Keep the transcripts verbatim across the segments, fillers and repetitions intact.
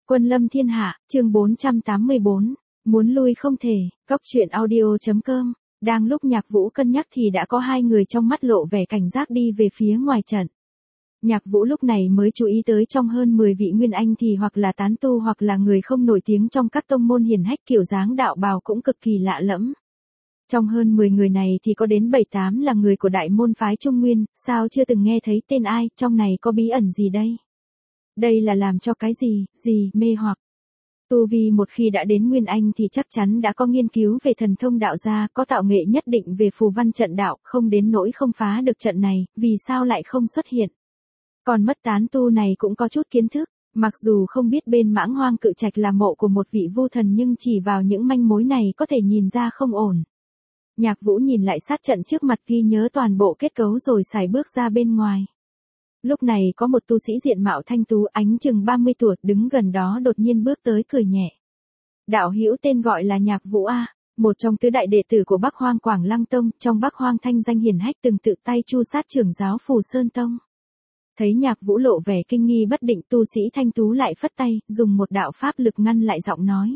Quân lâm thiên hạ, chương bốn trăm tám mươi bốn, muốn lui không thể, góc truyện audio.com, đang lúc Nhạc Vũ cân nhắc thì đã có hai người trong mắt lộ vẻ cảnh giác đi về phía ngoài trận. Nhạc Vũ lúc này mới chú ý tới trong hơn mười vị Nguyên Anh thì hoặc là tán tu hoặc là người không nổi tiếng trong các tông môn hiển hách, kiểu dáng đạo bào cũng cực kỳ lạ lẫm. Trong hơn mười người này thì có đến bảy tám là người của đại môn phái Trung Nguyên, sao chưa từng nghe thấy tên ai, trong này có bí ẩn gì đây? Đây là làm cho cái gì, gì, mê hoặc. Tu vi một khi đã đến Nguyên Anh thì chắc chắn đã có nghiên cứu về thần thông đạo gia, có tạo nghệ nhất định về phù văn trận đạo, không đến nỗi không phá được trận này, vì sao lại không xuất hiện. Còn mất tán tu này cũng có chút kiến thức, mặc dù không biết bên Mãng Hoang Cự Trạch là mộ của một vị vu thần nhưng chỉ vào những manh mối này có thể nhìn ra không ổn. Nhạc Vũ nhìn lại sát trận trước mặt, ghi nhớ toàn bộ kết cấu rồi xài bước ra bên ngoài. Lúc này có một tu sĩ diện mạo thanh tú, ánh chừng ba mươi tuổi, đứng gần đó đột nhiên bước tới cười nhẹ. Đạo hữu tên gọi là Nhạc Vũ a, một trong tứ đại đệ tử của Bắc Hoang Quảng Lăng Tông, trong Bắc Hoang thanh danh hiển hách, từng tự tay chu sát trưởng giáo Phù Sơn Tông. Thấy Nhạc Vũ lộ vẻ kinh nghi bất định, tu sĩ thanh tú lại phất tay, dùng một đạo pháp lực ngăn lại giọng nói.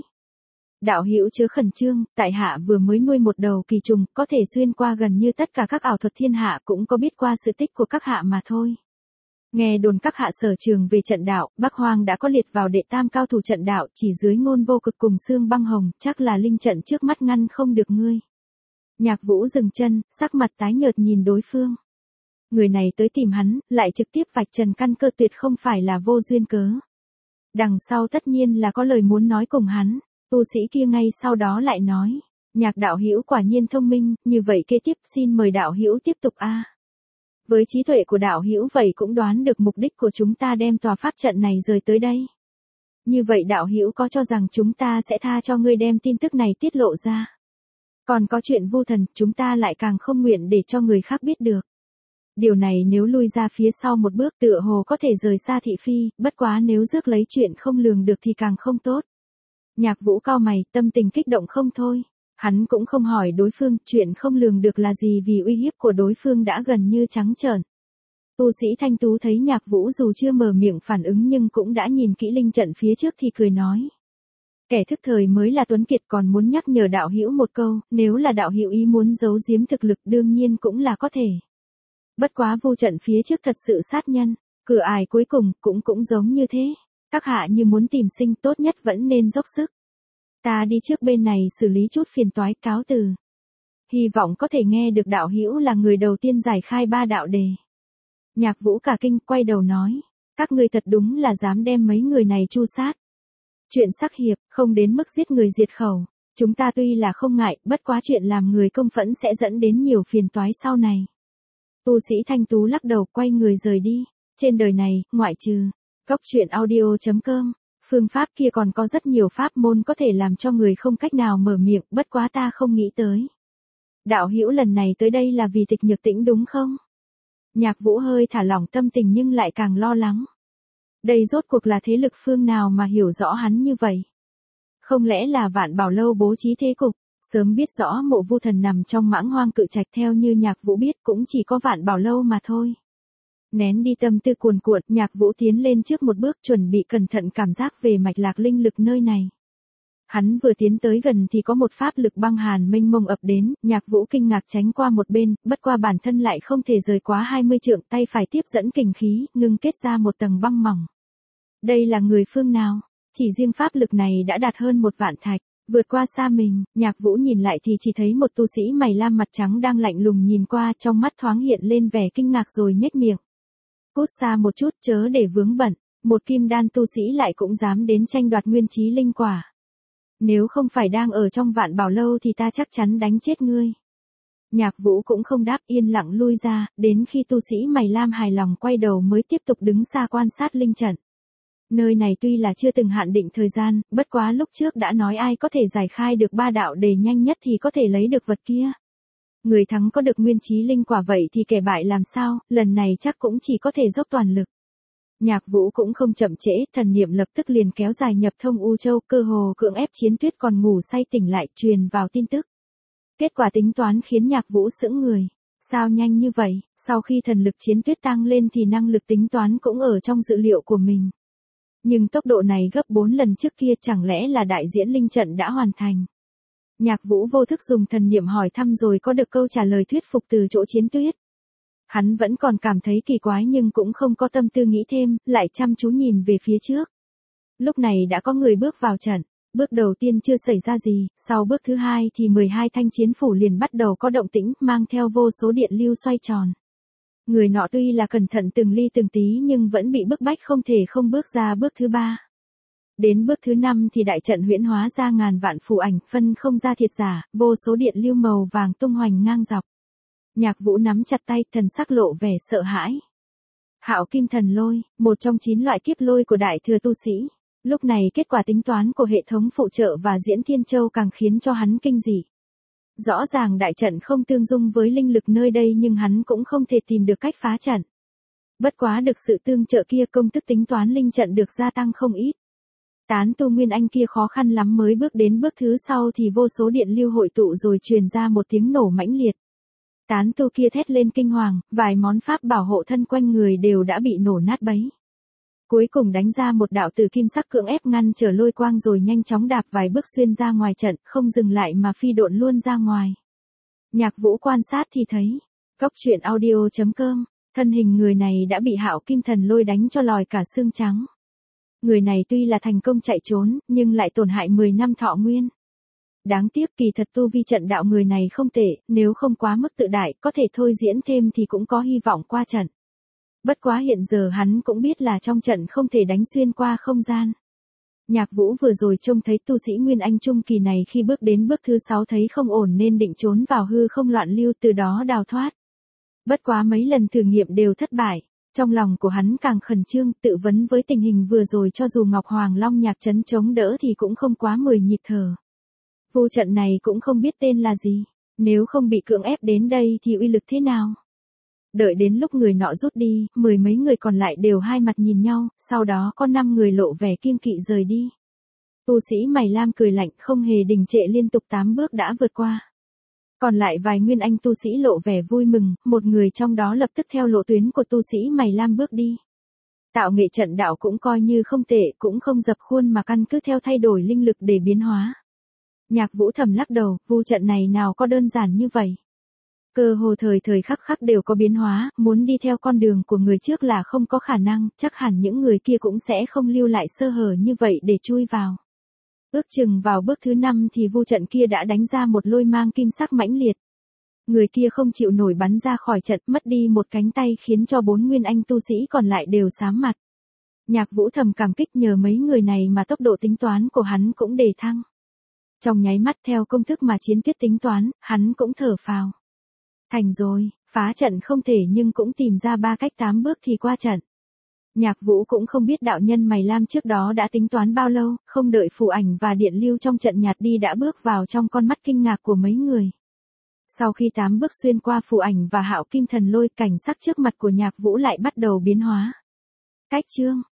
Đạo hữu chớ khẩn trương, tại hạ vừa mới nuôi một đầu kỳ trùng, có thể xuyên qua gần như tất cả các ảo thuật thiên hạ, cũng có biết qua sự tích của các hạ mà thôi. Nghe đồn các hạ sở trường về trận đạo, Bắc Hoang đã có liệt vào đệ tam cao thủ trận đạo, chỉ dưới Ngôn Vô Cực cùng Xương Băng Hồng, chắc là linh trận trước mắt ngăn không được ngươi. Nhạc Vũ dừng chân, sắc mặt tái nhợt nhìn đối phương. Người này tới tìm hắn, lại trực tiếp vạch trần căn cơ, tuyệt không phải là vô duyên cớ. Đằng sau tất nhiên là có lời muốn nói cùng hắn. Tu sĩ kia ngay sau đó lại nói, Nhạc đạo hữu quả nhiên thông minh, như vậy kế tiếp xin mời đạo hữu tiếp tục a. Với trí tuệ của đạo hữu vậy cũng đoán được mục đích của chúng ta đem tòa pháp trận này rời tới đây. Như vậy đạo hữu có cho rằng chúng ta sẽ tha cho ngươi đem tin tức này tiết lộ ra? Còn có chuyện vu thần, chúng ta lại càng không nguyện để cho người khác biết được. Điều này nếu lui ra phía sau một bước tựa hồ có thể rời xa thị phi, bất quá nếu rước lấy chuyện không lường được thì càng không tốt. Nhạc Vũ cau mày, tâm tình kích động không thôi. Hắn cũng không hỏi đối phương chuyện không lường được là gì vì uy hiếp của đối phương đã gần như trắng trợn. Tu sĩ thanh tú thấy Nhạc Vũ dù chưa mở miệng phản ứng nhưng cũng đã nhìn kỹ linh trận phía trước thì cười nói. Kẻ thức thời mới là tuấn kiệt, còn muốn nhắc nhở đạo hữu một câu, nếu là đạo hữu ý muốn giấu giếm thực lực đương nhiên cũng là có thể. Bất quá vu trận phía trước thật sự sát nhân, cửa ải cuối cùng cũng cũng giống như thế. Các hạ như muốn tìm sinh tốt nhất vẫn nên dốc sức. Ta đi trước bên này xử lý chút phiền toái, cáo từ. Hy vọng có thể nghe được đạo hữu là người đầu tiên giải khai ba đạo đề. Nhạc Vũ cả kinh quay đầu nói. Các ngươi thật đúng là dám đem mấy người này chu sát. Chuyện sắc hiệp, không đến mức giết người diệt khẩu. Chúng ta tuy là không ngại, bất quá chuyện làm người công phẫn sẽ dẫn đến nhiều phiền toái sau này. Tu sĩ thanh tú lắc đầu quay người rời đi. Trên đời này, ngoại trừ góc truyện audio.com, phương pháp kia còn có rất nhiều pháp môn có thể làm cho người không cách nào mở miệng, bất quá ta không nghĩ tới. Đạo hữu lần này tới đây là vì Tịch Nhược Tĩnh đúng không? Nhạc Vũ hơi thả lỏng tâm tình nhưng lại càng lo lắng. Đây rốt cuộc là thế lực phương nào mà hiểu rõ hắn như vậy? Không lẽ là Vạn Bảo Lâu bố trí thế cục, sớm biết rõ mộ vu thần nằm trong Mãng Hoang Cự Trạch, theo như Nhạc Vũ biết cũng chỉ có Vạn Bảo Lâu mà thôi. Nén đi tâm tư cuồn cuộn, Nhạc Vũ tiến lên trước một bước chuẩn bị cẩn thận cảm giác về mạch lạc linh lực nơi này. Hắn vừa tiến tới gần thì có một pháp lực băng hàn mênh mông ập đến, Nhạc Vũ kinh ngạc tránh qua một bên, bất qua bản thân lại không thể rời quá hai mươi trượng, tay phải tiếp dẫn kình khí, ngưng kết ra một tầng băng mỏng. Đây là người phương nào? Chỉ riêng pháp lực này đã đạt hơn một vạn thạch, vượt qua xa mình. Nhạc Vũ nhìn lại thì chỉ thấy một tu sĩ mày lam mặt trắng đang lạnh lùng nhìn qua, trong mắt thoáng hiện lên vẻ kinh ngạc rồi nhếch miệng. Cút xa một chút chớ để vướng bận, một kim đan tu sĩ lại cũng dám đến tranh đoạt nguyên chí linh quả. Nếu không phải đang ở trong Vạn Bảo Lâu thì ta chắc chắn đánh chết ngươi. Nhạc Vũ cũng không đáp, yên lặng lui ra, đến khi tu sĩ mày lam hài lòng quay đầu mới tiếp tục đứng xa quan sát linh trận. Nơi này tuy là chưa từng hạn định thời gian, bất quá lúc trước đã nói ai có thể giải khai được ba đạo đề nhanh nhất thì có thể lấy được vật kia. Người thắng có được nguyên chí linh quả, vậy thì kẻ bại làm sao, lần này chắc cũng chỉ có thể dốc toàn lực. Nhạc Vũ cũng không chậm trễ, thần niệm lập tức liền kéo dài nhập thông U Châu, cơ hồ cưỡng ép Chiến Tuyết còn ngủ say tỉnh lại, truyền vào tin tức. Kết quả tính toán khiến Nhạc Vũ sững người. Sao nhanh như vậy? Sau khi thần lực Chiến Tuyết tăng lên thì năng lực tính toán cũng ở trong dự liệu của mình. Nhưng tốc độ này gấp bốn lần trước kia, chẳng lẽ là đại diễn linh trận đã hoàn thành. Nhạc Vũ vô thức dùng thần niệm hỏi thăm rồi có được câu trả lời thuyết phục từ chỗ Chiến Tuyết. Hắn vẫn còn cảm thấy kỳ quái nhưng cũng không có tâm tư nghĩ thêm, lại chăm chú nhìn về phía trước. Lúc này đã có người bước vào trận. Bước đầu tiên chưa xảy ra gì, sau bước thứ hai thì mười hai thanh chiến phủ liền bắt đầu có động tĩnh, mang theo vô số điện lưu xoay tròn. Người nọ tuy là cẩn thận từng ly từng tí nhưng vẫn bị bức bách không thể không bước ra bước thứ ba. Đến bước thứ năm thì đại trận huyễn hóa ra ngàn vạn phù ảnh, phân không ra thiệt giả, vô số điện lưu màu vàng tung hoành ngang dọc. Nhạc Vũ nắm chặt tay, thần sắc lộ vẻ sợ hãi. Hạo Kim Thần Lôi, một trong chín loại kiếp lôi của đại thừa tu sĩ. Lúc này kết quả tính toán của hệ thống phụ trợ và Diễn Thiên Châu càng khiến cho hắn kinh dị. Rõ ràng đại trận không tương dung với linh lực nơi đây nhưng hắn cũng không thể tìm được cách phá trận. Bất quá được sự tương trợ kia, công thức tính toán linh trận được gia tăng không ít. Tán tu Nguyên Anh kia khó khăn lắm mới bước đến bước thứ sau thì vô số điện lưu hội tụ rồi truyền ra một tiếng nổ mãnh liệt. Tán tu kia thét lên kinh hoàng, vài món pháp bảo hộ thân quanh người đều đã bị nổ nát bấy. Cuối cùng đánh ra một đạo tử kim sắc cưỡng ép ngăn trở lôi quang rồi nhanh chóng đạp vài bước xuyên ra ngoài trận, không dừng lại mà phi độn luôn ra ngoài. Nhạc Vũ quan sát thì thấy, cốc truyện audio chấm com, thân hình người này đã bị Hạo Kim Thần Lôi đánh cho lòi cả xương trắng. Người này tuy là thành công chạy trốn, nhưng lại tổn hại mười năm thọ nguyên. Đáng tiếc kỳ thật tu vi trận đạo người này không tệ, nếu không quá mức tự đại, có thể thôi diễn thêm thì cũng có hy vọng qua trận. Bất quá hiện giờ hắn cũng biết là trong trận không thể đánh xuyên qua không gian. Nhạc Vũ vừa rồi trông thấy tu sĩ Nguyên Anh Trung kỳ này khi bước đến bước thứ sáu thấy không ổn nên định trốn vào hư không loạn lưu từ đó đào thoát. Bất quá mấy lần thử nghiệm đều thất bại, trong lòng của hắn càng khẩn trương, tự vấn với tình hình vừa rồi cho dù Ngọc Hoàng Long Nhạc Trấn chống đỡ thì cũng không quá mười nhịp thở. Phù trận này cũng không biết tên là gì, nếu không bị cưỡng ép đến đây thì uy lực thế nào. Đợi đến lúc người nọ rút đi, mười mấy người còn lại đều hai mặt nhìn nhau, sau đó có năm người lộ vẻ kiêng kỵ rời đi. Tu sĩ Mày Lam cười lạnh, không hề đình trệ, liên tục tám bước đã vượt qua. Còn lại vài Nguyên Anh tu sĩ lộ vẻ vui mừng, một người trong đó lập tức theo lộ tuyến của tu sĩ Mày Lam bước đi. Tạo nghệ trận đạo cũng coi như không tệ, cũng không dập khuôn mà căn cứ theo thay đổi linh lực để biến hóa. Nhạc Vũ thầm lắc đầu, vu trận này nào có đơn giản như vậy. Cơ hồ thời thời khắc khắc đều có biến hóa, muốn đi theo con đường của người trước là không có khả năng, chắc hẳn những người kia cũng sẽ không lưu lại sơ hở như vậy để chui vào. Ước chừng vào bước thứ năm thì vu trận kia đã đánh ra một lôi mang kim sắc mãnh liệt. Người kia không chịu nổi bắn ra khỏi trận, mất đi một cánh tay khiến cho bốn Nguyên Anh tu sĩ còn lại đều xám mặt. Nhạc Vũ thầm cảm kích, nhờ mấy người này mà tốc độ tính toán của hắn cũng đề thăng. Trong nháy mắt theo công thức mà Chiến Tuyết tính toán, hắn cũng thở phào. Thành rồi, phá trận không thể nhưng cũng tìm ra ba cách tám bước thì qua trận. Nhạc Vũ cũng không biết đạo nhân Mày Lam trước đó đã tính toán bao lâu, không đợi phù ảnh và điện lưu trong trận nhạt đi đã bước vào trong con mắt kinh ngạc của mấy người. Sau khi tám bước xuyên qua phù ảnh và Hạo Kim Thần Lôi, cảnh sắc trước mặt của Nhạc Vũ lại bắt đầu biến hóa. Cách chương,